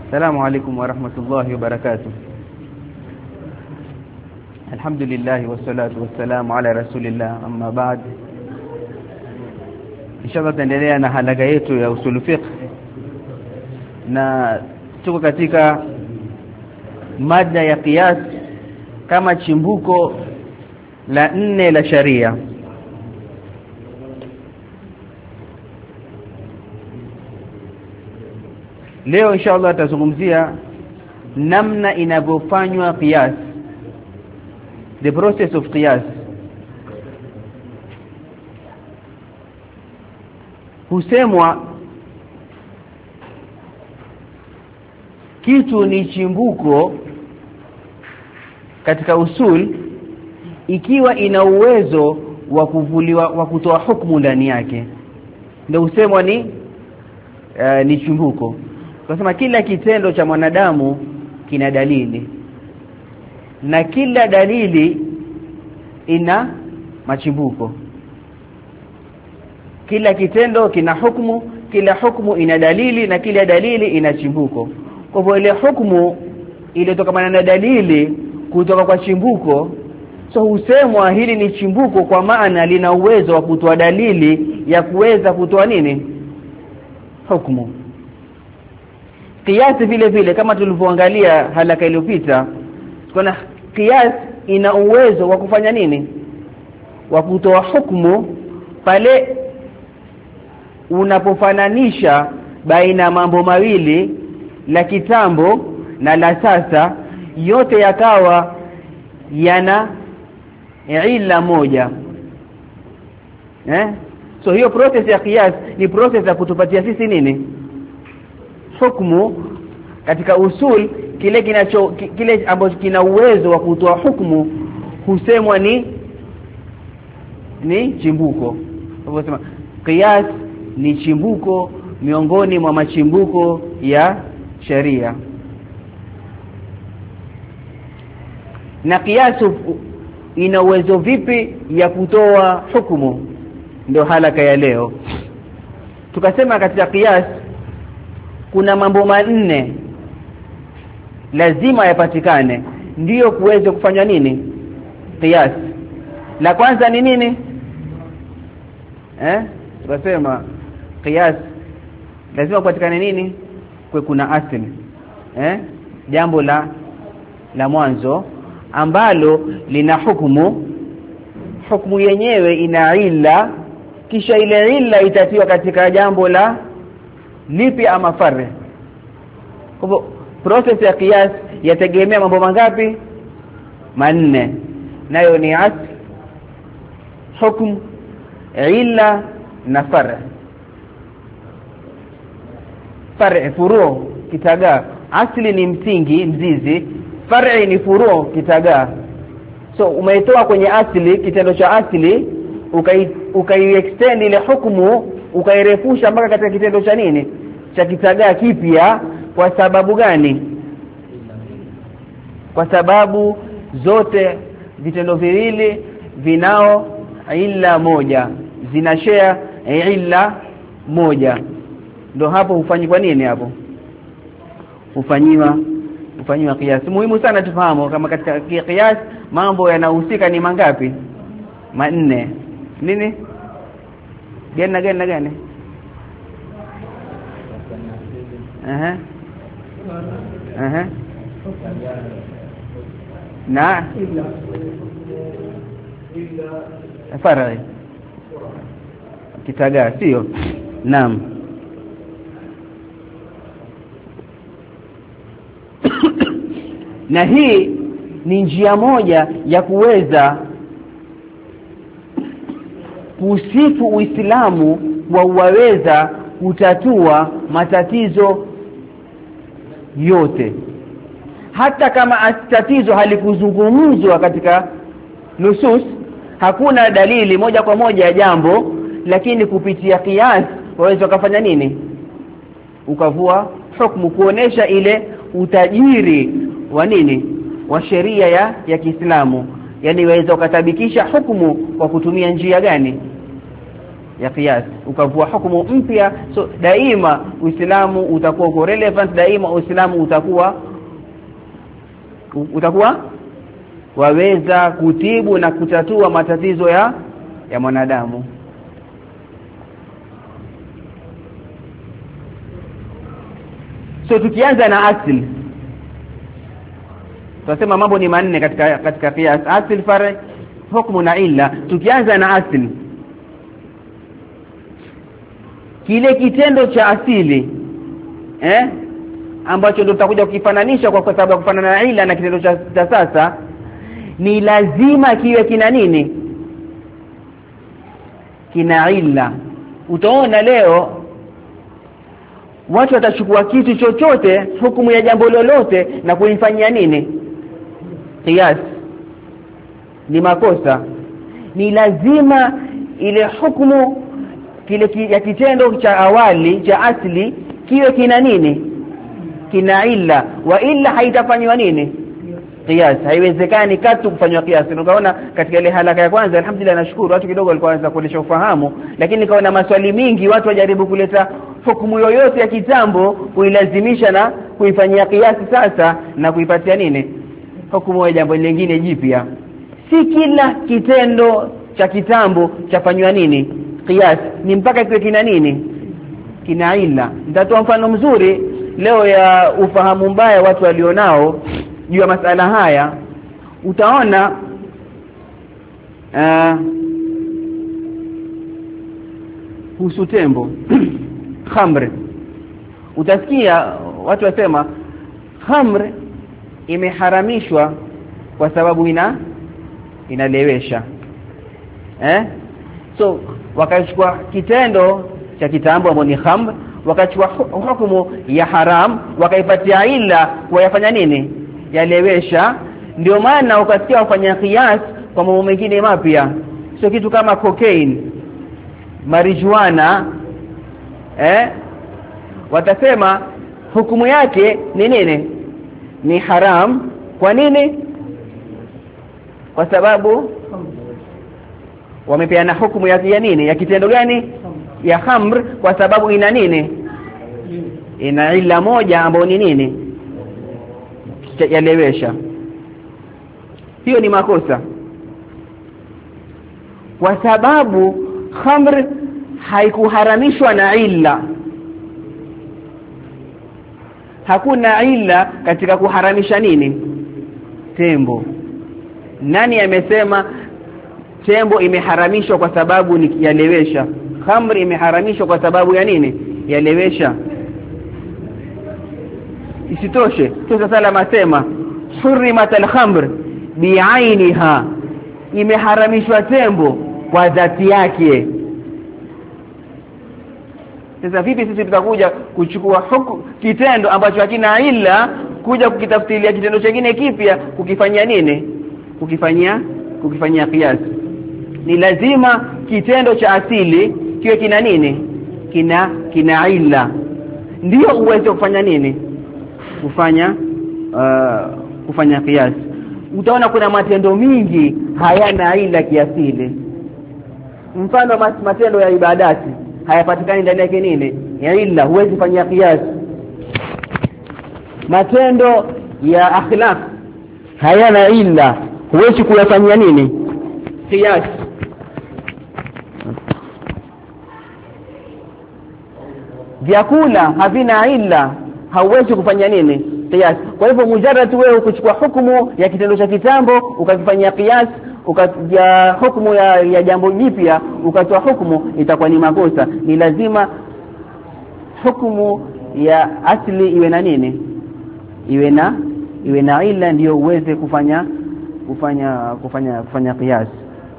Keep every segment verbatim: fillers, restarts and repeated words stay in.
السلام عليكم ورحمة الله وبركاته. الحمد لله والصلاة والسلام على رسول الله. أما بعد, inshallah tuendelea na halaka yetu ya usul fiqh, na tuko katika mada ya qiyas kama chimbuko la nne la sharia. Leo inshallah tutazungumzia namna inavyofanywa qiyas, the process of qiyas. Husemwa kitu ni chimbuko katika usul ikiwa ina uwezo wa kuvuliwa wa kutoa hukumu ndani yake, ndio husemwa ni uh, ni chimbuko. Tunasema kila kitendo cha mwanadamu kina dalili, na kila dalili ina machimbuko. Kila kitendo kina hukumu, kila hukumu ina dalili, na kila dalili ina chimbuko. Kwa hivyo ile hukumu ile tokamana na dalili kutoka kwa chimbuko, so husemwa hili ni chimbuko kwa maana lina uwezo wa kutoa dalili ya kuweza kutoa nini? Hukumu. Qiyas vile vile kama tulivyoangalia halaka iliyopita, kuna qiyas ina uwezo wa kufanya nini? Wa kutoa hukumu pale unapofananisha baina mambo mawili, la kitambo na la sasa, yote yakawa yana ila moja. Eh? So hiyo process ya qiyas ni process ya kutupatia sisi nini? Hukumu katika usul. Kile kinacho kile ambacho kina uwezo wa kutoa hukumu husemwa ni ni chimbuko. Kwa hivyo qiyas ni chimbuko miongoni mwa machimbuko ya sharia. Na qiyas ina uwezo vipi ya kutoa hukumu? Ndio halaka ya leo. Tukasema katika qiyas kuna mambo manne lazima yapatikane ndiyo kuweze kufanya nini? Qiyas. La kwanza ni nini? Eh? Tunasema qiyas lazima kupatikane nini? Kwa kuna asili. Eh? Jambo la la mwanzo ambalo lina hukumu, hukumu yenyewe ina illa, kisha ile illa itatiwa katika jambo la lipi ama farre. Kwa hivyo process ya qiyas yategemea mambo mangapi? Manne. Nayo ni asl, hukm, illa na farre. Farre furu kitaga, asli ni msingi mzizi, far'i ni furu kitaga. So umeitoa kwenye asli, kitendo cha asli, ukai ukai extend ile hukumu, ukairefusha mpaka katika kitendo cha nini? Cha kitaga kipya. Kwa sababu gani? Kwa sababu zote vitendo viwili vinao illa moja, zina share illa moja. Ndio hapo hufanywa nini hapo? Hufanywa hufanywa qiyas. Muhimu sana tufahamu kama katika qiyas mambo yanahusika ni mangapi? Manne. Nini? Gani na gani na gani? Aha. Aha. Na far'i kitaga, sio? Naam. Na hii ni njia moja ya kuweza kusifu Uislamu kwa uweza kutatua matatizo yote, hata kama tatizo halikuzungumzwa katika nusus, hakuna dalili moja kwa moja ya jambo, lakini kupitia qiyas waweza kufanya nini? Ukavua hukumu, kuonesha ile utajiri wa nini? Wa sheria ya ya Kiislamu. Yani waweza ukatabikisha hukumu kwa kutumia njia gani? ya qiyas, ukavua hukumu mpya. So daima Uislamu utakuwa uko relevant, daima Uislamu utakuwa utakuwa waweza kutibu na kutatua matatizo ya ya mwanadamu. So tukianza na asili, tunasema mambo ni manne katika katika qiyas: asili, fari, hukumu na illa. Tukianza na asili, kile kitendo cha asili eh ambacho ndio tutakuja kukifananisha kwa sababu ya kufanana na illa na kitendo cha, cha sasa, ni lazima kiwe kina nini? Kina illa. Utaona leo watu watachukua kitu chochote, hukumu ya jambo lolote, na kuifanyia nini? Qiyas. Ni makosa. Ni lazima ile hukumu kile ki, ya kitendo cha awali cha asili kiwe kina nini? Kina illa. Wa illa haitafanywa nini? Qiyas. Haiwezekani katu kufanywa qiyas. Unaona katika ile halaka ya kwanza, alhamdulillah nashukuru watu kidogo walikuwa wanaanza kuonesha ufahamu, lakini nikaona maswali mingi watu wajaribu kuleta hukumu yoyote ya kitambo kuilazimisha na kuifanyia qiyas sasa na kuipatia nini? Hukumu ya jambo lingine jipya. Si kila kitendo cha kitambo chafanywa nini? Qiyas. Ni mpaka kiwe kina nini? Kina illa. Nitatoa mfano mzuri leo ya ufahamu mbaya watu walionao juu ya masala haya. Utaona uh, kuhusu tembo khamr, utasikia watu wasema khamr imeharamishwa kwa sababu ina inalewesha eh so wakachukua kitendo cha kitambo ambacho ni khamr, wakachukua hukumu ya haram wakaipatia illa kwa yafanya nini? Yalewesha. Ndio maana ukasikia wafanya qiyas kwa mambo mengine mapya, sio kitu kama cocaine, marijuana eh watasema hukumu yake ni nini? Ni haram. Kwa nini? Kwa sababu wamepeana hukumu ya nini? Ya kitendo gani? Ya khamr, kwa sababu ina nini? Ina illa moja ambayo ni nini? Yalewesha. Hiyo ni makosa, kwa sababu khamr haikuharamishwa na illa. Hakuna illa katika kuharamisha nini? Tembo. Nani amesema tembo imeharamishwa kwa sababu ni yalewesha? Khamr imeharamishwa kwa sababu ya nini? Yalewesha. Isitoshe Mtume sallallahu alayhi wasallam hurimat al-khamr bi'ainiha, imeharamishwa tembo kwa dhati yake. Sasa vipi sisi tutakuja kuchukua hukumu kitendo ambacho hakina illa kuja kukitafsiria kitendo kingine kipya kukifanyia nini? Kukifanyia kukifanyia qiyas. Ni lazima kitendo cha asili kiwe kina nini? Kina kina illa, ndio uweze kufanya nini? Kufanya uh, kufanya qiyas. Utaona kuna matendo mingi hayana illa kiasili. Mfano matendo ya ibadati hayapatikani ndani yake nini? Ya illa, huwezi fanyia qiyas. Matendo ya akhlaq hayana illa, huwezi kuyafanyia nini? Qiyas. Vyakula havina illa, hauwezi kufanya nini? Qiyas. Kwa hivyo mujarrad wewe kuchukua hukumu ya kitendo cha kitambo ukakifanyia qiyas, ukaja hukumu ya, ya jambo jipya ukatoa hukumu, itakuwa ni makosa. Ni lazima hukumu ya asli iwe na nini? Iwe na iwe na illa, ndio uweze kufanya kufanya kufanya kufanya qiyas.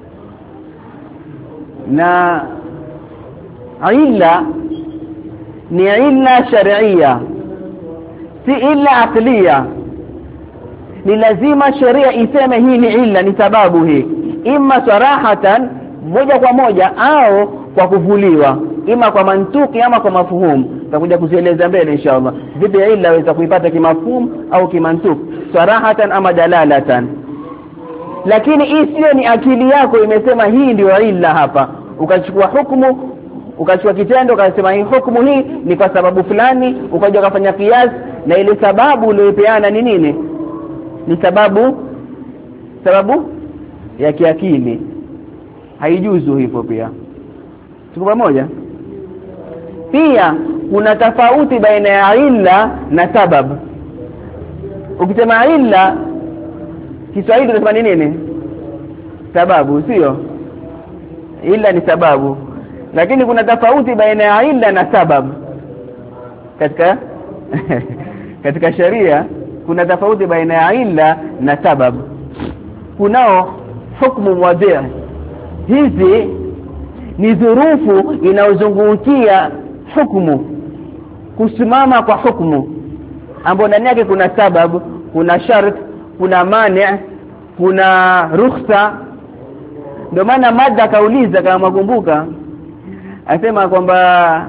Na illa ni illa shar'iyya, si illa aqliya. Ni lazima sheria iseme hii ni illa, ni sababu hii, imma sarahatan moja kwa moja au kwa kuvuliwa, ima kwa mantuki ama kwa mafuhumu. Tutakuja kuzieleza mbele inshallah vipi illa waweza kuipata kimafhum au kimantuki, sarahatan ama dalalatan. Lakini isiyo ni akili yako imesema hii ndio illa hapa, ukachukua hukumu, ukachukua kitendo ukasema hii hukumu hii ni kwa sababu fulani, ukaja ukafanya kiasi na ile sababu uliyopeana ni nini? Ni sababu sababu ya kiakili. Haijuzu hivyo pia. Tuko pamoja? Pia kuna tofauti baina ya illa na sababu. Ukisema illa Kiswahili tunasema ni nini? Sababu, sio? Illa ni sababu. Lakini kuna tofauti baina ya illa na sababu. Katika katika sharia kuna tofauti baina ya illa na sababu. Kunao hukumu mwadhi. Hizi ni dhurufu inaozungukia hukumu, kusimama kwa hukumu, ambapo ndani yake kuna sababu, kuna shart, kuna mani, kuna rukhsa. Ndio maana mada kauliza kama makumbuka, asema kwamba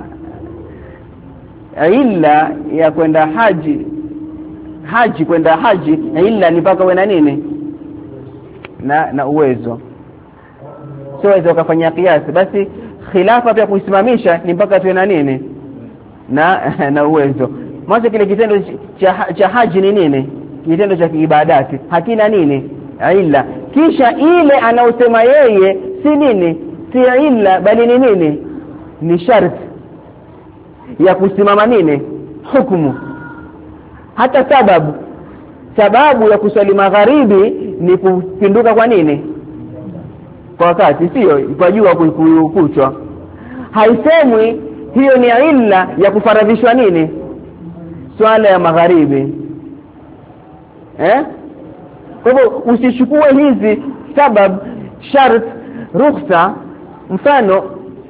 illa ya kwenda haji haji kwenda haji illa ni mpaka uwe na nini? Na na uwezo. Sio uwezo ukafanya kiasi. Basi khilafa pia kuisimamisha ni mpaka tuwe na nini? Na na uwezo. Mwanzo kile kitendo cha cha haji ni nini? Kitendo cha ibadati hakina nini? Illa. Kisha ile anaosema yeye si nini? Si illa bali ni nini? Ni sharti ya kusimama nini? Hukumu. Hata sababu sababu ya kuswali magharibi ni kupinduka kwa nini? Kwa wakati, sio kwa jua kuchwa. Haisemwi hiyo ni illa ya kufaradhishwa nini? Swala ya magharibi. Eh? Kwa hivyo usichukue hizi sababu, shart, rukhsa. Mfano,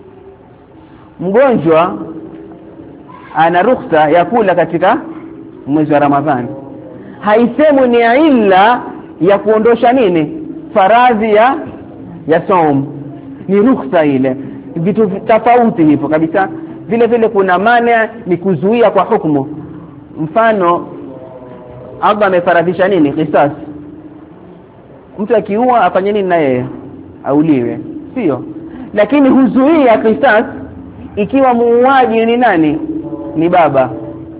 mgonjwa ana rukhsa ya kula katika mwezi wa Ramadhani. Haisemwi ni illa ya kuondosha nini? Faradhi ya ya saum. Ni rukhsa ile. Vitu tofauti hivyo kabisa. Vile vile kuna maana ni kuzuia kwa hukumu. Mfano, Allah amefaradhisha nini? Qisas. Mtu akiua afanye nini na yeye? Auliwe, sio? Lakini huzuia qisas ikiwa muuaji ni nani? Ni baba.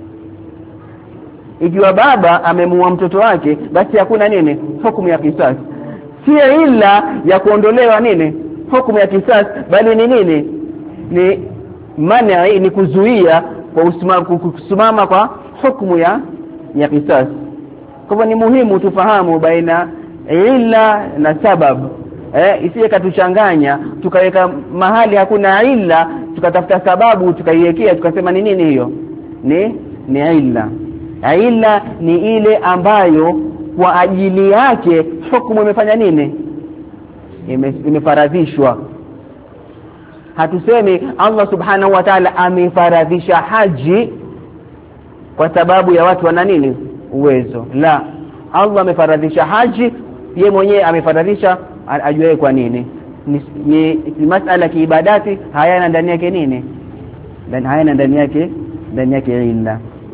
Ikiwa baba amemuua mtoto wake, basi hakuna nini? Hukumu ya qisas. Si illa ya kuondolewa nini? Hukumu ya qisas, bali ni nini? Ni maana ni kuzuia kwa kusimama kwa hukumu ya ya qisas. Kwa hivyo ni muhimu tufahamu baina illa na sababu. Eh, isiye katuchanganya tukaweka mahali hakuna illa, tukatafuta sababu tukaiwekea tukasema ni nini hiyo? Ni ni illa. Illa ni ile ambayo kwa ajili yake hukumu imefanya nini? Ime, imefaradhishwa. Hatusemi Allah subhanahu wa ta'ala amefaradhisha haji kwa sababu ya watu wana nini? Uwezo. La, Allah amefaradhisha haji, yeye mwenyewe amefaradhisha, ajue kwa nini. Ni, ni, ni masala kiibadati, hayana ndani yake nini? Ndani hayana ndani yake ndani yake illa.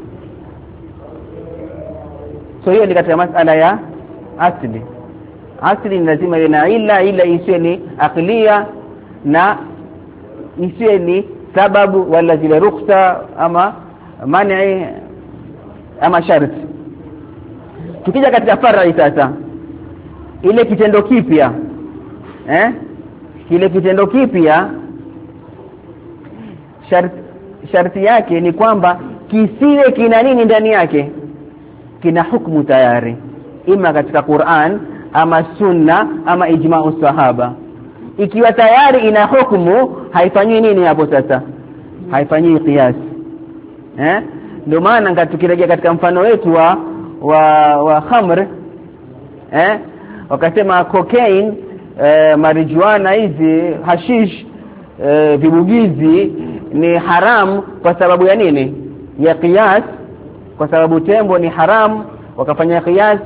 So hiyo ni katika masala ya asli. Asli ni lazima iwe na illa, illa isiwe ni aqliya na isiwe ni sababu wala zile rukhsa ama mani ama sharti. Tukija katika farai sasa, ile kitendo kipya eh kile kitendo kipya sharti sharti yake ni kwamba kisiwe kina nini ndani yake? Kina hukumu tayari, ima katika Qur'an ama sunna ama ijma'u sahaba. Ikiwa tayari ina hukumu, haifanywi nini hapo sasa? Haifanywi qiyas. Eh? Ndio maana tukirejea katika mfano wetu wa wa, wa khamr, eh? Wakasema cocaine, eh, marijuana hizi, hashish, eh, vibugizi ni haram kwa sababu ya nini? Ya qiyas. Kwa sababu tembo ni haram, wakafanya qiyas.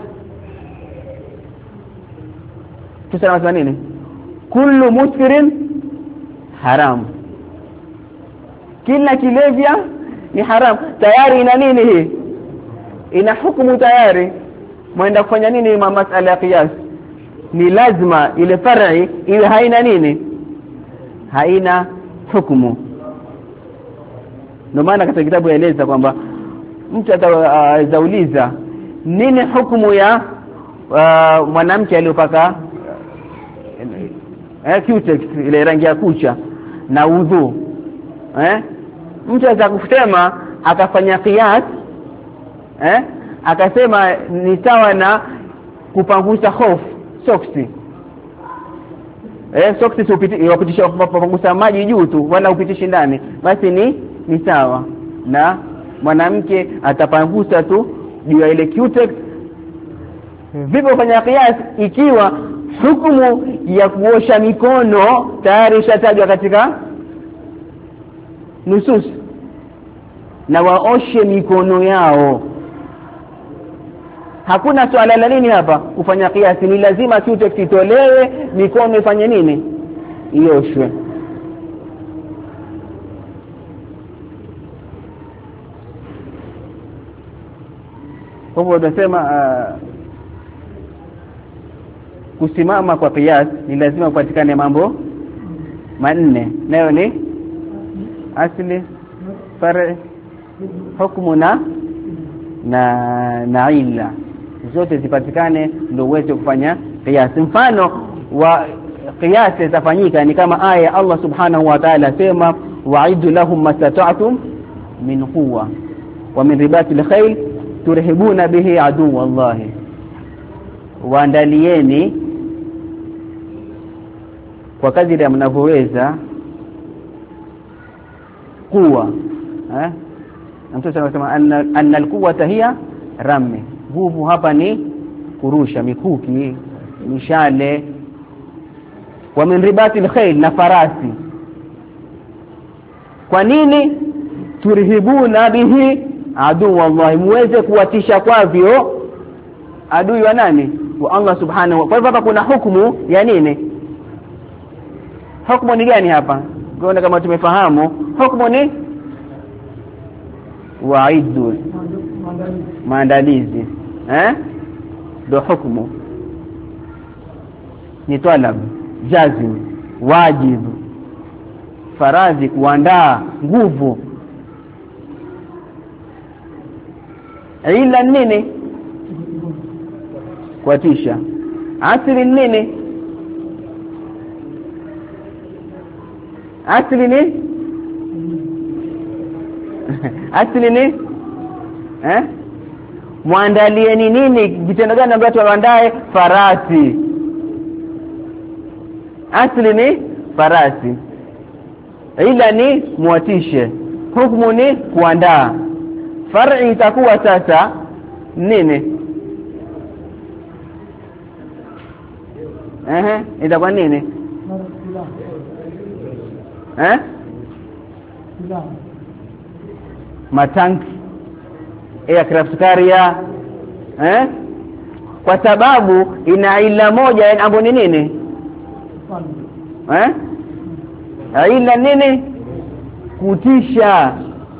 Tusema nini? Kullu muskirin haram. Kila kilevya ni haram. Tayari ina nini hii? Ina hukumu tayari. Mwenda kufanya nini ma masala ya qiyas? Ni lazima ile far'i iwe haina nini? haina hukumu. Ndio maana katika kitabu yaeleza kwamba mtu atauliza nini hukumu ya uh, mwanamke aliyopaka eh cutex ile rangi ya kucha na udhu. Eh? Mtu anaweza kusema akafanya qiyas eh akasema ni sawa na kupangusa hofu soksi. Eh soksi upitisha kupangusa maji juu tu wala upitishi ndani, basi ni ni sawa na mwanamke atapangusa tu juu ya ile cutex. Vipo fanya qiyas ikiwa hukumu ya kuosha mikono tayari ishatajwa katika nusus na waoshe mikono yao. Hakuna swala la nini hapa kufanya kiasi, ni lazima cutex itolewe, mikono ifanye nini, ioshwe. Kwa hivyo tunasema uh, kusimama kwa qiyas ni lazima kupatikane mambo manne, nayo ni asli, far'i, hukumu na na na illa. Zote zipatikane ndio uweze kufanya qiyas. Mfano wa qiyas itafanyika ni kama aya Allah subhanahu wa ta'ala sema wa'idu lahum mastata'tum min quwwa wa min ribatil khayl turhibuna bihi adu wallahi, waandalieni kwa kadiri mnavyoweza kuwa eh mtu anasema anna anna alquwwata hiya rami, nguvu hapa ni kurusha mikuki, mishale. Wa min ribatil khayl, na farasi. Kwa nini? turhibuna bihi adu wallahi, muweze kuwatisha kwavyo adui wa nani, wa Allah subhanahu wa. Kwa hivyo hapa kuna hukumu ya nini? Hukumu ni gani hapa? Ngoja kama tumefahamu hukumu ni wa'idu, maandalizi eh ndio hukumu, ni talab, jazim, wajib, faradhi, kuandaa, nguvu. Ila nini? kuatisha. Asili nini? Asili ni asili ni eh muandalie ni nini, vitendo gani ambavyo waandae? Farasi. Asili ni farasi, ila ni muatishe, hukumu ni kuandaa. Far'i itakuwa sasa nini? Eh itakuwa nini? Eh matanki, aircraft carrier, eh kwa sababu ina ila moja ambayo ni nini? Eh ila nini? Kutisha.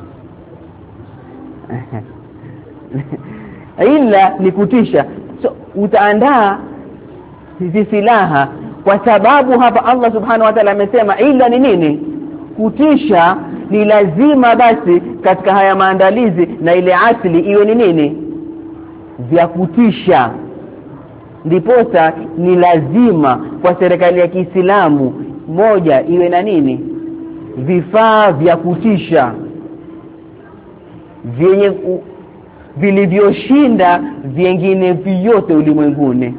Ila ni kutisha. So utaandaa hizi silaha kwa sababu hapa Allah subhanahu wa ta'ala amesema ila ni nini? Kutisha. Ni lazima basi katika haya maandalizi na ile asili iwe ni nini? Vya kutisha. Ndiposa ni lazima kwa serikali ya Kiislamu moja iwe na nini? Vifaa vya kutisha vyenye vilivyoshinda vingine vyote ulimwenguni.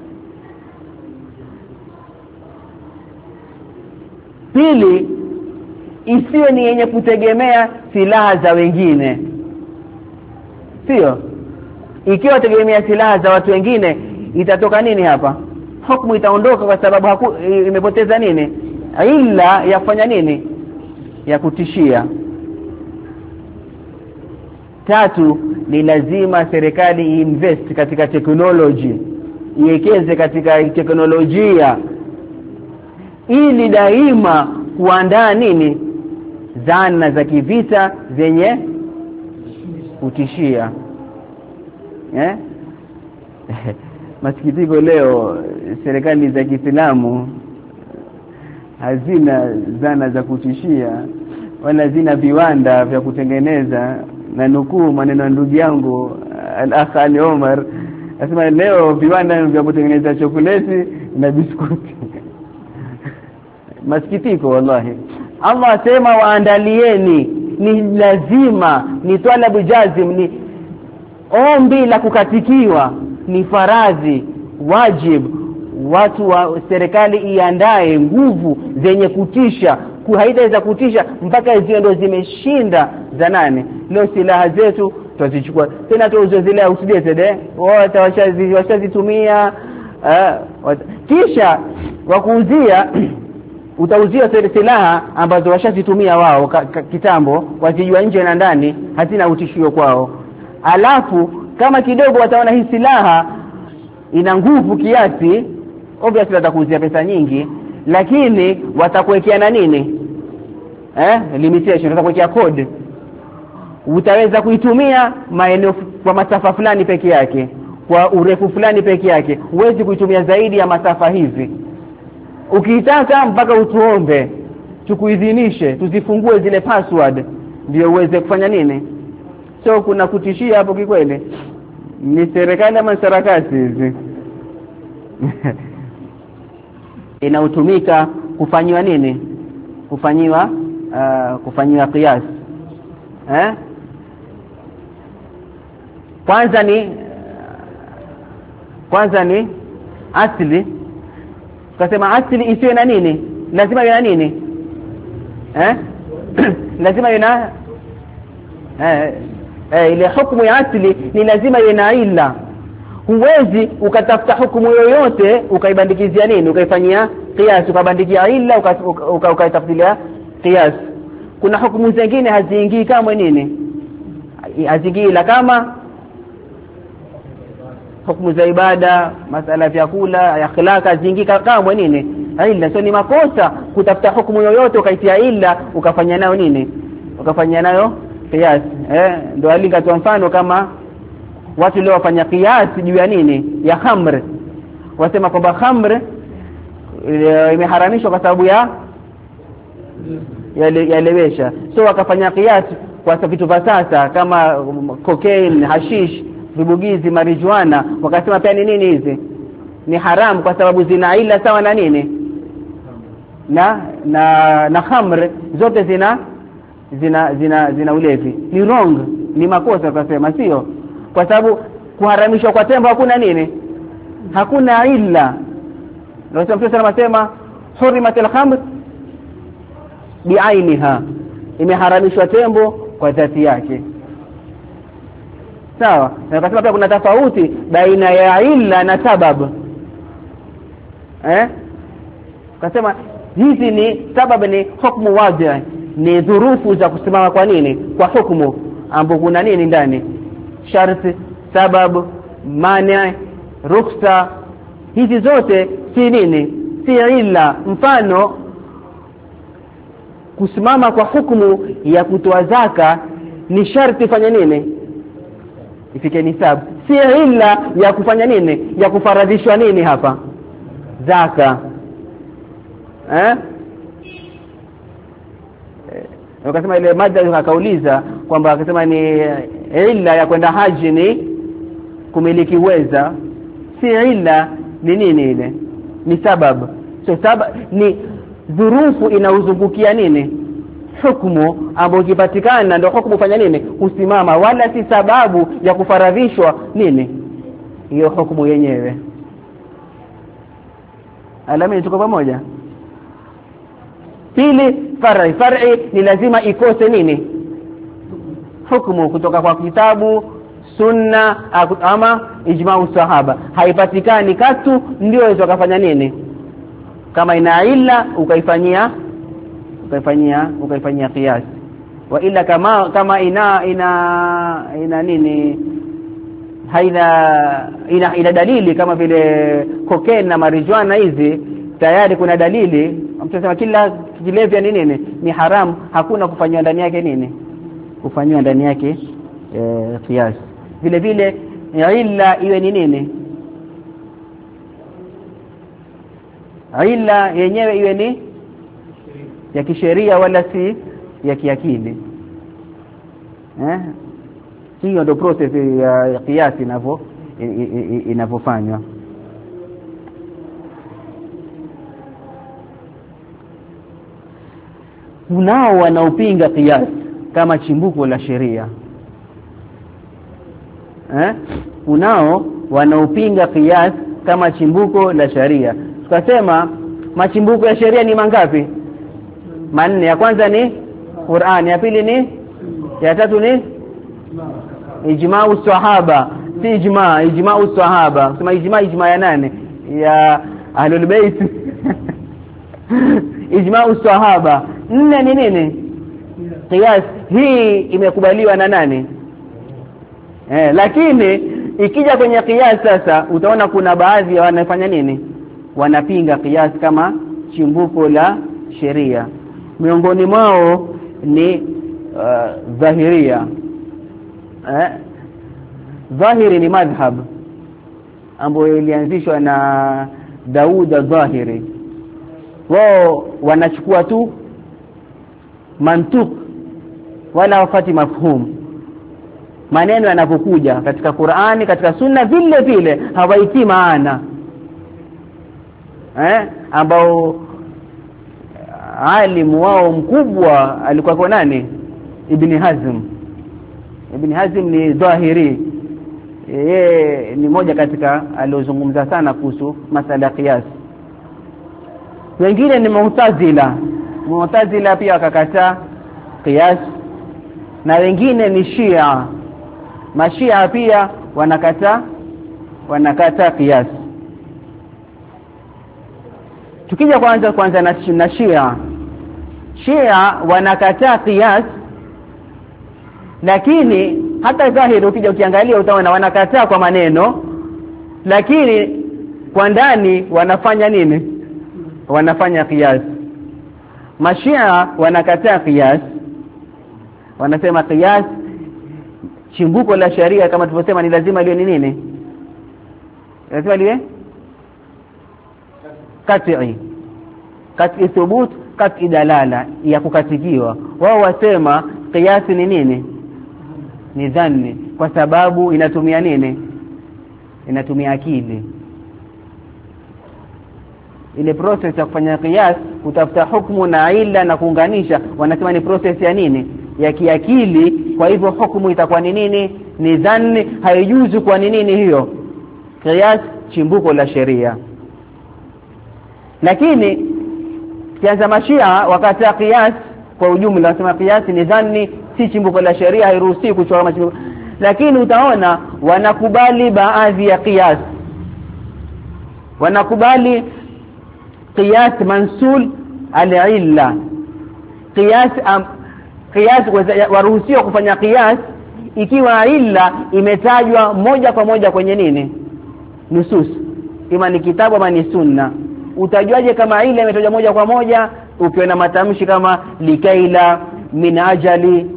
Pili, isiwe ni yenye kutegemea silaha za wengine. Sio? Ikiwa tegemea silaha za watu wengine itatoka nini hapa? Hukumu itaondoka kwa sababu haku, imepoteza nini? Ila ya kufanya nini? Ya kutishia. Tatu, ni lazima serikali invest katika technology, iwekeze katika teknolojia ili daima kuandaa nini? Zana za kivita zenye kutishia. Eh? Masikitiko leo serikali za Kiislamu hazina zana za kutishia wala zina viwanda vya kutengeneza. Na nukuu maneno ya ndugu yangu al-akh Ali Omar asema leo viwanda vya kutengeneza chokoleti na biskuti. Masikitiko wallahi. Allah asema waandalieni, ni lazima, ni talabu jazim, ni ombi la kukatikiwa, ni faradhi wajib watu wa serikali iandae nguvu zenye kutisha, haitaweza kutisha mpaka hizo ndo zimeshinda za nane. Leo silaha zetu tuzichukua tena tuzo zile usibete wote washazi washazitumia uh, kisha wakuuzia utauzia silaha ambazo washazitumia wao ka, ka, kitambo, wazijua nje na ndani, hazina utishio kwao. Alafu kama kidogo wataona hii silaha ina nguvu kiasi, obviously watakuuzia pesa nyingi, lakini watakuwekea na nini eh limitation, watakuwekea code. Utaweza kuitumia maeneo kwa masafa fulani peke yake, kwa urefu fulani peke yake, huwezi kuitumia zaidi ya masafa hivi. Ukitaka mpaka utuombe tukuidhinishe, tuzifungue zile password ndio uweze kufanya nini. So kuna kutishia hapo kikweli. Ni serikali ama sarakasi hizi inautumika kufanywa nini, kufanywa uh, kufanywa qiyas eh kwanza ni kwanza ni asili. Tukasema asili isiwe na nini, lazima iwe na nini eh lazima iwe na eh, eh ile hukumu ya asili ni lazima iwe na illa. Huwezi ukatafuta hukumu yoyote ukaibandikizia nini, ukaifanyia qiyas, ukabandikia illa ukaitafutia qiyas. Kuna hukumu zingine haziingii kama nini, haziingii ila kama hukumu za ibada, masala ya vyakula, ya akhlaq, haziingii kama nini illa. So ni makosa kutafuta hukumu yoyote ukaitia illa ukafanya nayo nini, ukafanya nayo qiyas. Eh ndio alinga kwa mfano kama watu leo wafanya qiyas juu ya nini, ya khamr. Wasema kwamba khamr imeharamishwa kwa sababu ya yalewesha. So wakafanya qiyas kwa vitu vya sasa kama cocaine, hashish, vibugizi, marijuana, wakasema pia ni nini hizi ni haram kwa sababu zina ila sawa na nini na na na khamr, zote zina zina zina zina ulevi. Ni wrong, ni makosa kusema, sio? Kwa sababu kuharamishwa kwa tembo hakuna nini, hakuna illa. Rasul Mtume anasema hurimatul khamr bi'ainiha, imeharamishwa tembo kwa dhati yake. Sawa? Na akasema pia kuna tofauti baina ya illa na sababu. Eh? Kasema hizi ni sababu, ni hukumu wazi, ni dhurufu za kusimama kwa nini, kwa hukumu ambapo kuna nini ndani, sharti, sababu, mani, rukhsa. Hizi zote si nini, si illa. Mfano kusimama kwa hukumu ya kutoa zaka ni sharti fanya nini, ifike nisabu. Si illa ya kufanya nini, ya kufaradhishwa nini hapa, zaka. Eh wakasema ile mada akauliza kwamba akasema ni illa ya kwenda haji ni kumiliki uweza, si illa ni nini, ile ni sababu. So sababu ni dhurufu inauzungukia nini, hukumu ambayo ikipatikana ndio hukumu fanya nini, kusimama, wala si sababu ya kufaradhishwa nini hiyo hukumu yenyewe. Alama tuko pamoja. Pili, far'i. Far'i ni lazima ikose nini, hukumu kutoka kwa kitabu, sunna ama ijma'u sahaba. Haipatikani katu ndio hizo kafanya nini, kama ina illa ukaifanyia ukaifanyia ukaifanyia qiyas. Wa illa kama kama ina ina ina nini, haina ina, ina dalili kama vile cocaine na marijuana, hizi tayari kuna dalili. Mtasema kila kilevya ni nini, ni haram, hakuna kufanywa ndani yake nini, kufanywa ndani yake eh qiyas. Vile vile illa iwe ni nini, illa yenyewe iwe ni ya kisheria wala si ya kiakili. Eh? Hiyo ndio process ya qiyas inavyo inavyofanywa. Kunao wanaopinga qiyas kama chimbuko la sheria. Eh? Kunao wanaopinga qiyas kama chimbuko la sharia. Tukasema machimbuko ya sheria ni mangapi? Manne. Ya kwanza ni Qur'an, ya pili ni, ya tatu ni ijma'u sahaba. Si ijma', ijma'u sahaba. Sema ijma' ijma' ya nane? Ya ahlul bait. Ijma'u sahaba. Nne ni nini? Qiyas. Hii imekubaliwa na nani? Eh, lakini ikija kwenye qiyas sasa utaona kuna baadhi ya wanafanya nini? Wanapinga qiyas kama chimbuko la sheria. Miongoni mwao ni uh, Dhahiria. Eh? Dhahiri ni madhhab ambayo ilianzishwa na Daud al-Dhahiri. Wao wanachukua tu mantuk wala wafati mafhum. Maneno yanapokuja katika Qur'ani, katika Sunna vile vile hawaiti maana. Eh? Ambao alimu wao mkubwa alikuwa kwa nani? Ibn Hazm. Ibn Hazm ni Dhahiri. Yeye ni moja katika aliozungumza sana kuhusu masala ya qiyas. Wengine ni Mu'tazila. Mu'tazila pia wakakataa qiyas. Na wengine ni Shia. Mashia pia wanakataa wanakataa qiyas. Tukija kwanza kwanza na, na Shia. Shia wanakataa qiyas, lakini hata dhahiri ukija ukiangalia utaona wanakataa kwa maneno, lakini kwa ndani wanafanya nini? Wanafanya qiyas. Mashia wanakataa qiyas. Wanasema qiyas chimbuko la sharia kama tulivyosema ni lazima liwe ni nini? Lazima liwe kat'i. Kat'i thubut, kat'i dalala ya kukatikiwa. Wao wasema qiyas ni nini? Ni dhanni, kwa sababu inatumia nini? Inatumia akili. Ile process ya kufanya qiyas, kutafuta hukumu na illa na kuunganisha, wanasema ni process ya nini? Ya kiakili. Kwa hivyo hukumu itakuwa ni nini? Ni dhanni, haijuzu kwa nini hiyo? Qiyas chimbuko la sheria. Lakini kianza Mashia wakati qiyas kwa ujumla wanasema qiyas ni dhanni, si chimbuko la sheria, hairuhusiwi kuchora machimbuko. Lakini utaona wanakubali baadhi ya qiyas. Wanakubali qiyas mansul al-illa. Qiyas um, qiyas waruhusiwa kufanya qiyas ikiwa illa imetajwa moja kwa moja kwenye nini? Nusus. Ima ni kitabu ama ni sunna. Utajuaje kama illa imetajwa moja kwa moja? Ukiona matamshi kama likaila, min ajali.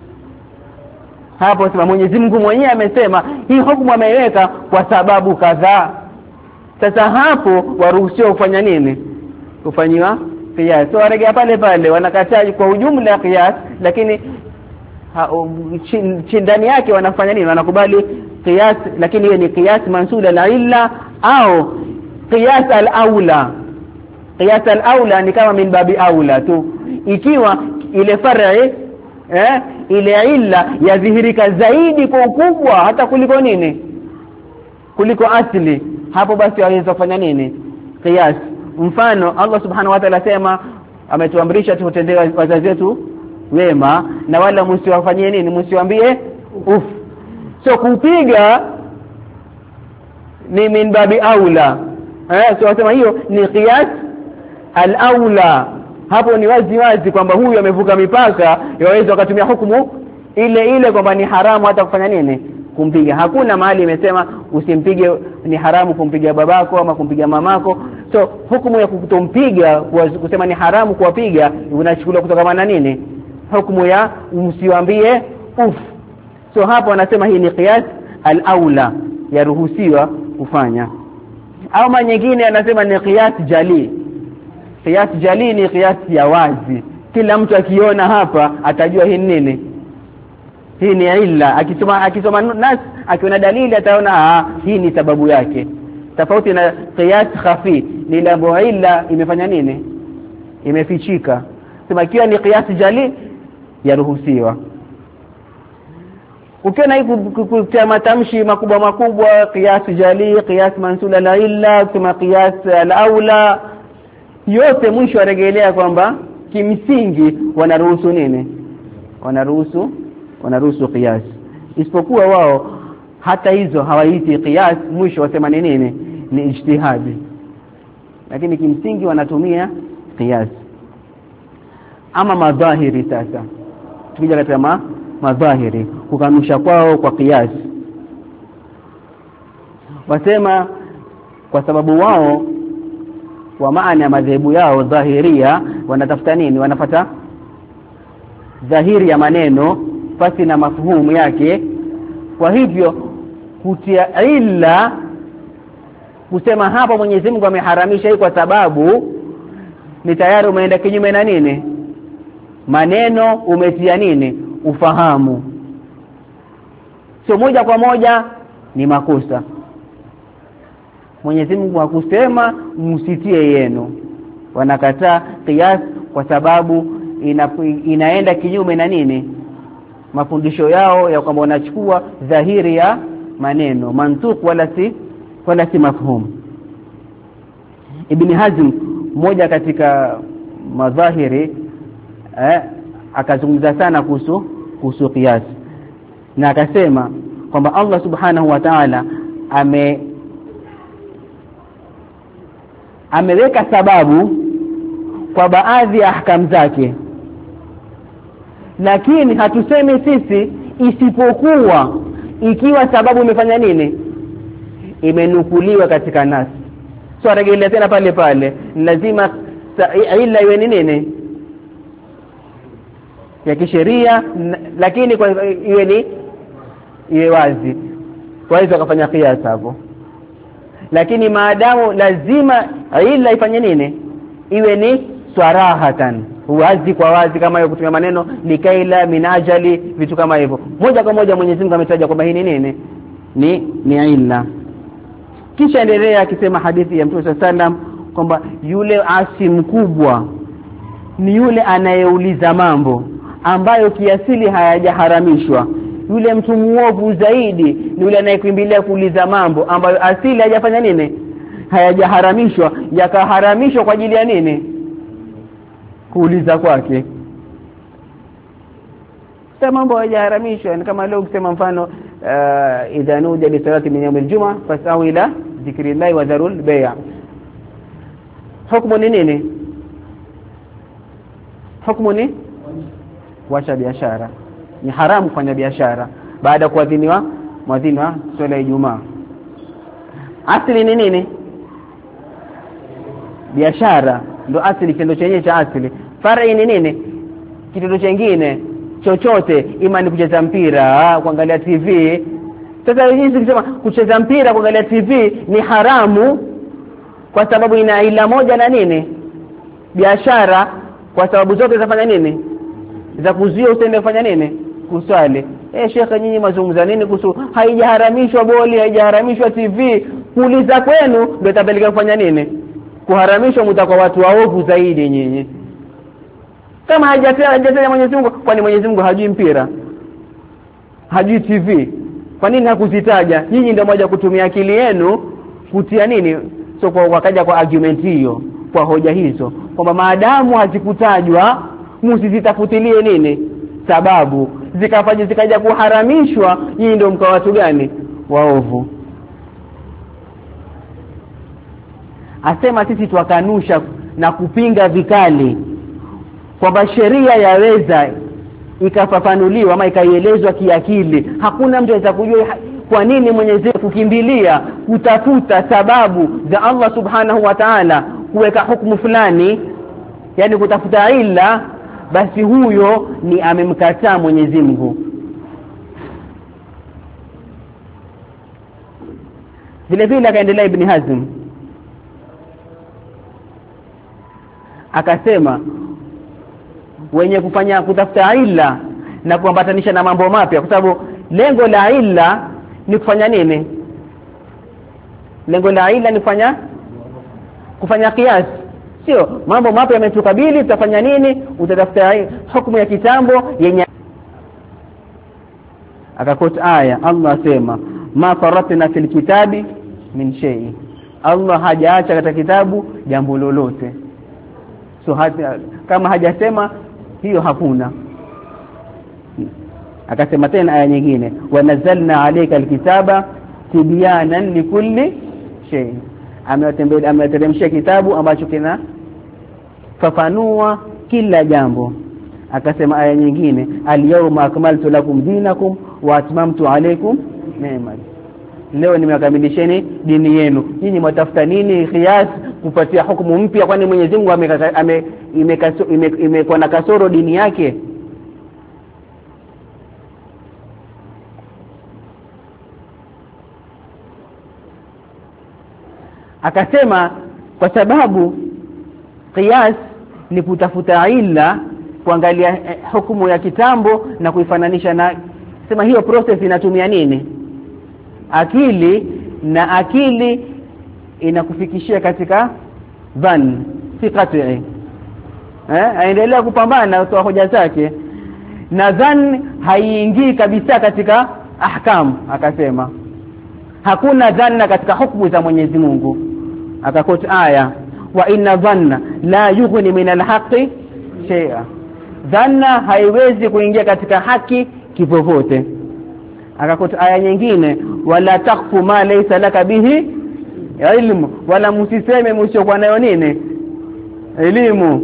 Hapo sema Mwenyezi Mungu mwenyewe amesema hii hukumu ameiweka kwa sababu kadhaa. Sasa hapo waruhusiwa kufanya nini? Kufanywa qiyas. So warejea pale pale wanakataa kwa ujumla qiyas, lakini ndani yake wanafanya nini? Wanakubali qiyas, lakini hiyo ni qiyas mansula la illa au qiyas al-aula. Qiyas al-aula ni kama min babi aula tu, ikiwa ile far'i eh ile illa yadhihirika zaidi kwa ukubwa hata kuliko nini? Kuliko asli. Hapo basi waweza kufanya nini? Qiyas. Mfano Allah subhanahu wa ta'ala sema ametuamrisha tutendee wazazi wetu wema na wala msiwafanyie nini? Msiwaambie uf. So kupiga ni min babi aula. Eh, so wasema hiyo ni qiyas al-aula. Hapo ni wazi wazi kwamba huyu amevuka mipaka, yaweza kutumia hukumu ile ile kwamba ni haramu hata kufanya nini? Kumpiga. Hakuna mahali imesema usimpige, ni haramu kumpiga babako ama kumpiga mamako. So hukumu ya kutompiga kusema ni haramu kuwapiga unachukuliwa kutoka na nini? Hukumu ya msiwaambie uf. So hapo anasema hii ni qiyas al-aula, yaruhusiwa kufanya. Au nyingine anasema ni qiyas jali. qiyas jali ni qiyas ya wazi, kila mtu akiona hapa atajua hii nini, hii ni illa. Akisoma akisoma nas akiona dalili ataona ah, hii ni sababu yake. Tofauti na qiyas khafi, ni lambo illa imefanya nini, imefichika. Sema kiwa ni qiyas jali yaruhusiwa. Ukiona hii kutia matamshi makubwa makubwa, qiyas jali, qiyas mansula la illa, kama qiyas al-aula, yote mwisho warejelea kwamba kimsingi wanaruhusu nini, wanaruhusu wanaruhusu qiyas. Isipokuwa wao hata hizo hawaiti qiyas, mwisho wasema ni nini, ni ijtihadi, lakini kimsingi wanatumia qiyas. Ama madhahiri sasa, tukija katika ma, madhahiri kukanusha kwao kwa qiyas, wasema kwa sababu wao wa maana ya madhehebu yao dhahiria wanatafuta nini, wanapata dhahiri ya maneno pasi na mafuhumu yake. Kwa hivyo kutia illa, kusema hapa Mwenyezi Mungu ameharamisha hii kwa sababu, ni tayari umeenda kinyume na nini, maneno, umetia nini, ufahamu. Sio moja kwa moja ni makosa. Mwenyezi Mungu hakusema msitie yenu. Wanakataa qiyas kwa sababu ina, inaenda kinyume na nini, mafundisho yao ya kwamba wanachukua dhahiri ya maneno, mantuq wala si wala si mafhum. Ibn Hazm mmoja katika madhahiri eh, akazungumza sana kuhusu kuhusu qiyas, na akasema kwamba Allah subhanahu wa ta'ala ame ameweka sababu kwa baadhi ya ahkam zake, lakini hatusemi sisi isipokuwa ikiwa sababu imefanya nini, imenukuliwa katika nas. So rejelea tena pale pale, lazima illa iwe nini, ya kisheria, lakini kwa iwe ni iwe wazi. Kwa hiyo akafanya qiyas hapo, lakini maadamu lazima illa ifanye nini, iwe ni sarahatan, wazi kwa wazi, kama hiyo kutumia maneno likaila minajali, vitu kama hivyo, moja kwa moja Mwenyezi Mungu ametaja kwamba hii ni nini, ni ni illa. Kisha endelea akisema hadithi ya Mtume sallam kwamba yule asi mkubwa ni yule anayeuliza mambo ambayo kiasili hayajaharamishwa. Yule mtu muovu zaidi ni yule anayekimbilia kuuliza mambo ambayo asili hajafanya nini, hayajaharamishwa, yakaharamishwa kwa ajili ya nini, kuuliza kwake. Sasa mambo hayajaharamishwa ni kama leo kusema mfano uh, idha nuja li salati min yawm al-jum'a fas'au ila dhikrillahi wa dharul bay'. Hukumu ni nini? Hukumu ni kuacha biashara. Ni haramu kufanya biashara baada ya kuadhiniwa muadhini wa swala ya Ijumaa. Asili ni nini? Biashara ndo asili, kitendo chenyewe cha asili. Farai ni nini? Kitendo kingine chochote, ima ni kucheza mpira, kuangalia T V. Sasa hizi tukisema kucheza mpira, kuangalia T V ni haramu kwa sababu ina ila moja na nini, biashara, kwa sababu zote zafanya nini, za kuzuia usende kufanya nini, kuswali. Eh shekhe, nyinyi mazungumza nini kuhusu haijaharamishwa boli, haijaharamishwa T V? Kuuliza kwenu ndio itapeleka kufanya nini, kuharamishwa. Mtakuwa watu waovu zaidi nyinyi. Kama hajataja Mwenyezi Mungu, kwani Mwenyezi Mungu hajui mpira, hajui T V? Kwa nini hakuzitaja? Nyinyi ndio moja kutumia akili yenu kutia nini. So kwa wakaja kwa argument hiyo, kwa hoja hizo, kwamba maadamu hazikutajwa msizitafutilie nini sababu, zikafanya zikaja kuharamishwa, nyinyi ndio mkawa watu gani, waovu. Asema sisi tuakanusha na kupinga vikali kwamba sheria yaweza ikafafanuliwa ama ikaielezwa kiakili. Hakuna mtu anaweza kujua kwa nini Mwenyezi Mungu kukimbilia kutafuta sababu za Allah Subhanahu wa Ta'ala kuweka hukumu fulani, yani kutafuta ila, basi huyo ni amemkataa Mwenyezi Mungu. Vile vile akaendelea Ibn Hazm akasema wenye kufanya kutafuta illa na kuambatanisha na mambo mapya, kwa sababu lengo la illa ni kufanya nini? Lengo la illa ni kufanya kufanya kiasi, sio mambo mapya yametukabili tutafanya nini? Utatafuta hukumu ya kitambo yenye. Akakota aya Allah asema ma faratna fil kitabi min shay, Allah hajaacha katika kitabu jambo lolote. So hata kama hajasema hiyo hakuna. Akasema tena aya nyingine, wa nazalna alayka alkitaba tibyanan likulli shay, ametembea ameteremsha kitabu ambacho kina fafanua kila jambo. Akasema aya nyingine, al-yawma akmaltu lakum dinakum wa atmamtu alaykum ni'mati, leo nimekamilisheni dini yenu. Nyinyi mtafuta nini qiyas kupatia hukumu mpya? Kwani Mwenyezi Mungu ame imekuwa na kasoro dini yake? Akasema kwa sababu qiyas ni kutafuta illa, kuangalia eh, hukumu ya kitambo na kuifananisha na, sema hiyo process inatumia nini? Akili, na akili inakufikishia katika dhan si qat'i. Eh, aendelea kupambana kwa hoja zake, na dhan haiingii kabisa katika ahkam. Akasema hakuna dhanna katika hukumu za Mwenyezi Mungu. Akakota aya, wa inna dhanna la yughni min alhaqi shay'a, dhanna haiwezi kuingia katika haki kipopote. Akakota aya nyingine, wala takfu ma laysa laka bihi ilmu, wala msiseme msichokuwa nayo nini? Elimu.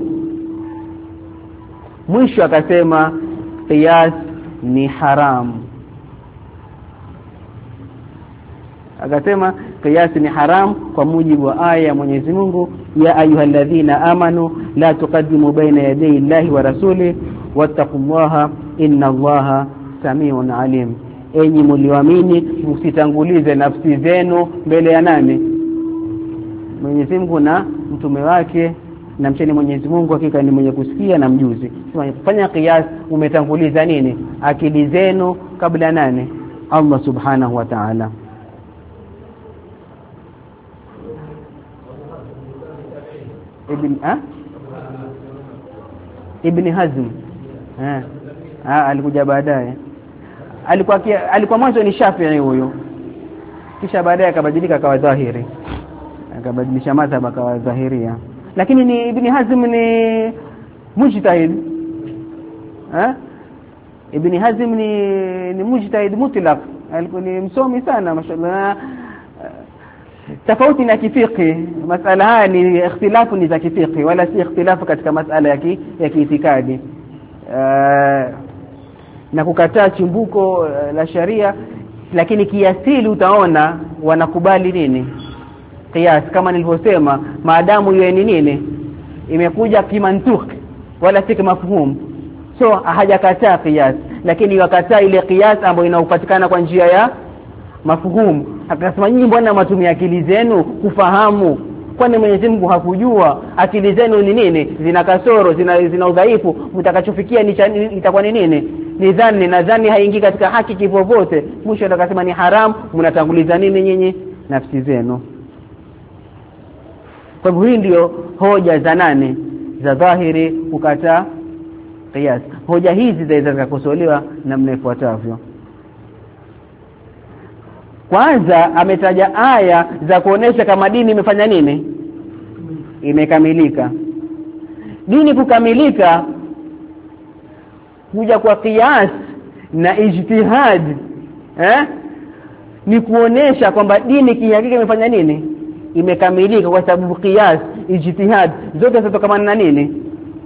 Mwisho akasema qiyas ni haram. Akasema qiyas ni haram kwa mujibu wa aya ya Mwenyezi Mungu, ya ayyuhalladhina amanu la tuqaddimu baina yaday Allahi wa rasuli wattaqullaha innallaha samiun alim. Enyi mlioamini, msitangulize nafsi zenu mbele ya nani? Mwenyezi Mungu na mtume wake, na mcheni Mwenyezi Mungu, hakika ni mwenye kusikia na mjuzi. Sema kufanya qiyas umetanguliza nini? Akili zenu kabla nani? Allah subhanahu wa ta'ala. Ibn ah Ibn Hazm eh ah alikuja baadaye. Alikuwa alikuwa mwanzo ni Shafi'i huyo, kisha baadaye akabadilika akawa Dhahiri, akabadilisha madhhabu akawa Dhahiria. Lakini ni Ibn Hazm ni mujtahid eh Ibn Hazm ni ni mujtahid mutlaq, alikuwa ni msomi sana mashallah. Tofauti na kifiki, masala haya ni ikhtilafu ni za kifiki, wala si ikhtilafu katika masala ya ki, ya kiitikadi. Uh, na kukataa chimbuko uh, la sharia, lakini kiasili utaona wanakubali nini? Qiyas, kama nilivyosema, maadamu hiyo ni nini? Imekuja kimantuki wala si kimafhumu. So hajakataa qiyas, lakini wakataa ile qiyas ambayo inapatikana kwa njia ya mafhumu. Akasema nyinyi mbona mnatumia akili zenu kufahamu? Kwani Mwenyezi Mungu hakujua akili zenu ni nini? Zina kasoro, zina zina udhaifu, mtakachofikia ni itakuwa ni nini? Ni dhani, na dhani haingii katika haki kipopote. Mwisho akasema ni haram, mnatanguliza nini nyinyi? Nafsi zenu. Kwa hivyo hii ndio hoja za nane za Dhahiri kukataa qiyas. Hoja hizi zaweza kukosolewa na mnafuatavyo. Kwanza ametaja aya za kuonesha kama dini imefanya nini? Imekamilika. Dini kukamilika kuja kwa qiyas na ijtihad eh ni kuonesha kwamba dini kihakika imefanya nini? Imekamilika, kwa sababu qiyas, ijtihad zote zitokana na nini?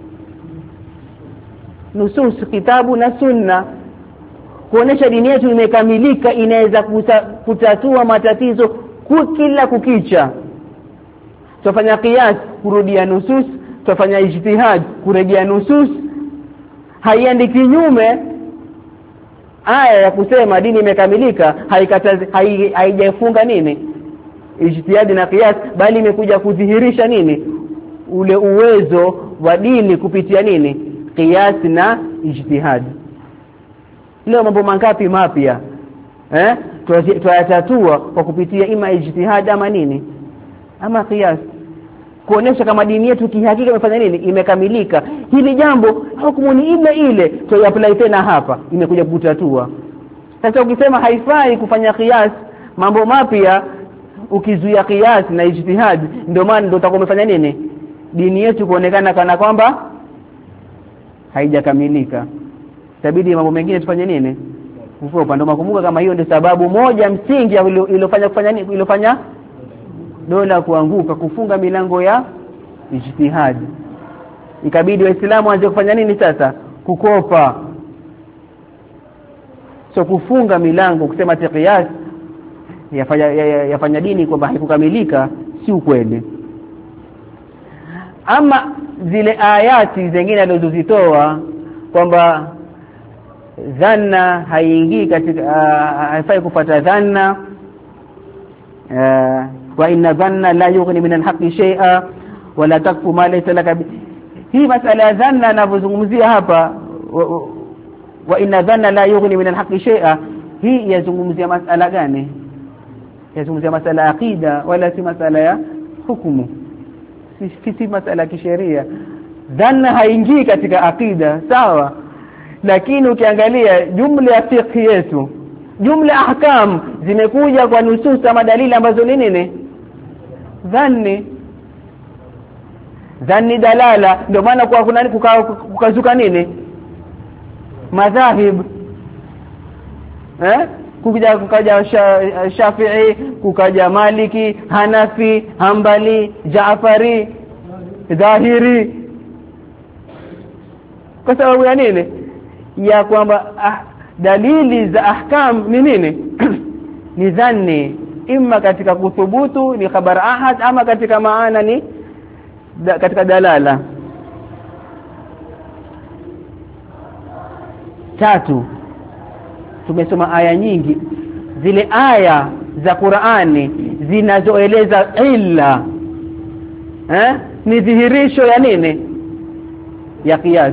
Nusus, kitabu na sunna. Kuonesha dini yetu imekamilika, inaweza kutatua matatizo kila kukicha. Tufanya qiyas kurudia nusus, tufanya ijtihad kurejea nusus. Haiendi kinyume aya ya kusema dini imekamilika, haikatazi haijafunga nini? Ijtihad na qiyas, bali imekuja kudhihirisha nini? ule uwezo wa dini kupitia nini? Qiyas na ijtihad. Leo mambo mangapi mapya eh tuyatatua kwa kupitia ima ijtihad ama nini ama qiyas, kuonesha kama dini yetu kihakika imefanya nini, imekamilika. Hili jambo hukumu ni ile ile, tuyapply tena hapa, imekuja kutatua. Sasa ukisema haifai kufanya qiyas, mambo mapya ukizuia qiyas na ijtihad, ndio maana ndio utakuwa umefanya nini, dini yetu kuonekana kana kwamba haijakamilika. Itabidi mambo mengine tufanye nini, kufupa. Ndio makumbuka kama hiyo ndio sababu moja msingi iliyofanya kufanya nini, iliyofanya dola kuanguka, kufunga milango ya ijtihad. Ikabidi waislamu waanze kufanya nini sasa, kukopa. So kufunga milango, kusema qiyas yafanya yafanya dini kwamba haikukamilika, si ukweli. Ama zile ayati zingine alizozitoa kwamba dhanna haingii katika, haifai kupata dhanna, wa inna dhanna la yughni min al-haqqi shay'a wa la takfu ma laysa laka. Hii masala ya dhanna anavyozungumzia hapa, wa, wa inna dhanna la yughni min al-haqqi shay'a, hii yazungumzia masala gani? Yazungumzia masala ya aqida, wala si masala ya hukumu, si si masala ya kisheria. Dhanna haingii katika aqida, sawa, lakini ukiangalia jumla ya fiqh yetu, jumla ahkam zimekuja kwa nusus ama dalili ambazo ni nini, dhanni. Dhanni dalala, ndio maana kwa kuna kukazuka nini, madhahib eh kukaja kukaja Shafi'i, kukaja Maliki, Hanafi, Hanbali, Jaafari, Dhahiri. Kwa sababu ya nini? Ya kwamba ah, dalili za ahkam ni nini? Ni dhanni, imma katika kuthubutu ni khabar ahad, ama katika maana ni da, katika dalala. Tatu, tumesoma aya nyingi, zile aya za Qur'ani zinazoeleza illa eh ni dhihirisho ya nini, ya qiyas.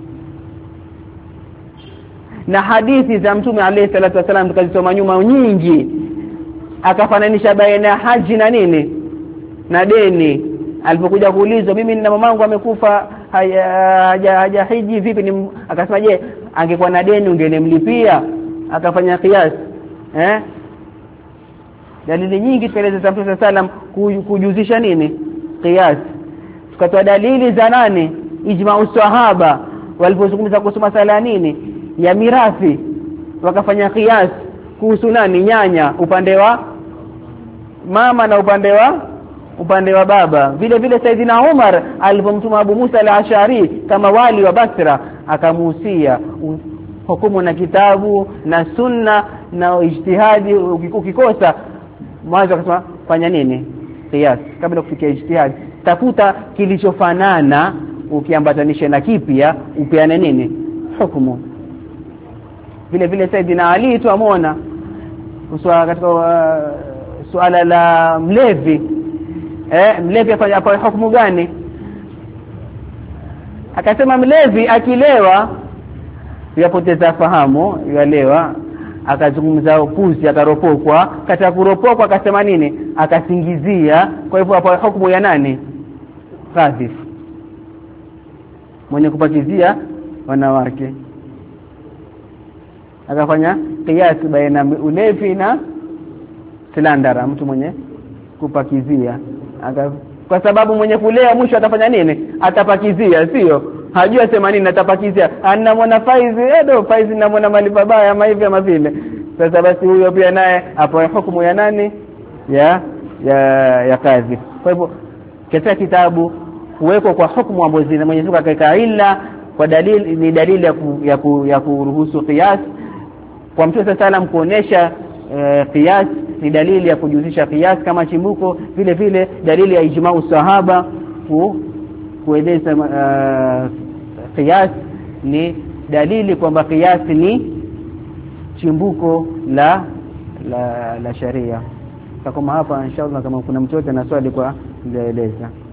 Na hadithi za Mtume alayhi salatu wasallam tukazisoma nyuma nyingi, akafananisha baina ya haji na nini, na deni. Alipokuja kuulizwa, mimi na mamangu amekufa haja hiji vipi, ni akasema je, angekuwa na deni ungenemlipia? Akafanya qiyas eh dalili nyingi tukaeleza za Mtume sallam kujuzisha nini, qiyas. Tukatoa dalili za nani, ijma'u sahaba walipozungumza kuhusu masala nini ya mirathi, wakafanya qiyas kuhusu nani, nyanya upande wa mama na upande wa upande wa baba. Vile vile Saidina Umar alipomtuma Abu Musa al-Ash'ari kama wali wa Basra, akamuhusia hukumu na kitabu na sunna na ijtihadi. Ukikosa mwanzo akasema fanya nini, qiyas. Kabla kufikia ijtihad, tafuta kilichofanana, ukiambatanisha na kipya upeane nini, hukumu. Vile vile Saidina Ali tuamona uswa katika uh, suala la mlevi eh mlevi afanya hapa hukumu gani? Akasema mlevi akilewa yapoteza fahamu, yalewa, akazungumza upuzi, akaropokwa. Katika kuropokwa akasema nini, akasingizia. Kwa hivyo hapa hukumu ya nani, kadhif, mwenye kupakizia wanawake. Akafanya qiyas baina ulevi na silandara, mtu mwenye kupakizia. Aka, kwa sababu mwenye kulea mwisho atafanya nini, atapakizia, sio hajua sema nini, atapakizia. Anamwona faizi, edo faizi na mwana mali babaya ama hivi ama vile. Sasa basi huyo pia naye hapo hukumu ya nani, ya ya ya kadhib. Kwa hivyo katika kitabu kuweko kwa hukumu ambazo zina Mwenyezi Mungu akaweka illa kwa dalili, ni dalili ya ku, ya, ku, ya kuruhusu qiyas. Kwa Mtume sallam kuonesha e, qiyas ni dalili ya kujuzisha qiyas kama chimbuko. Vile vile dalili ya ijma'u sahaba ku kueleza uh, qiyas ni dalili kwamba qiyas ni chimbuko la la, la sharia. Kama hapa inshallah, kama kuna mtu yote na swali kwa eleza.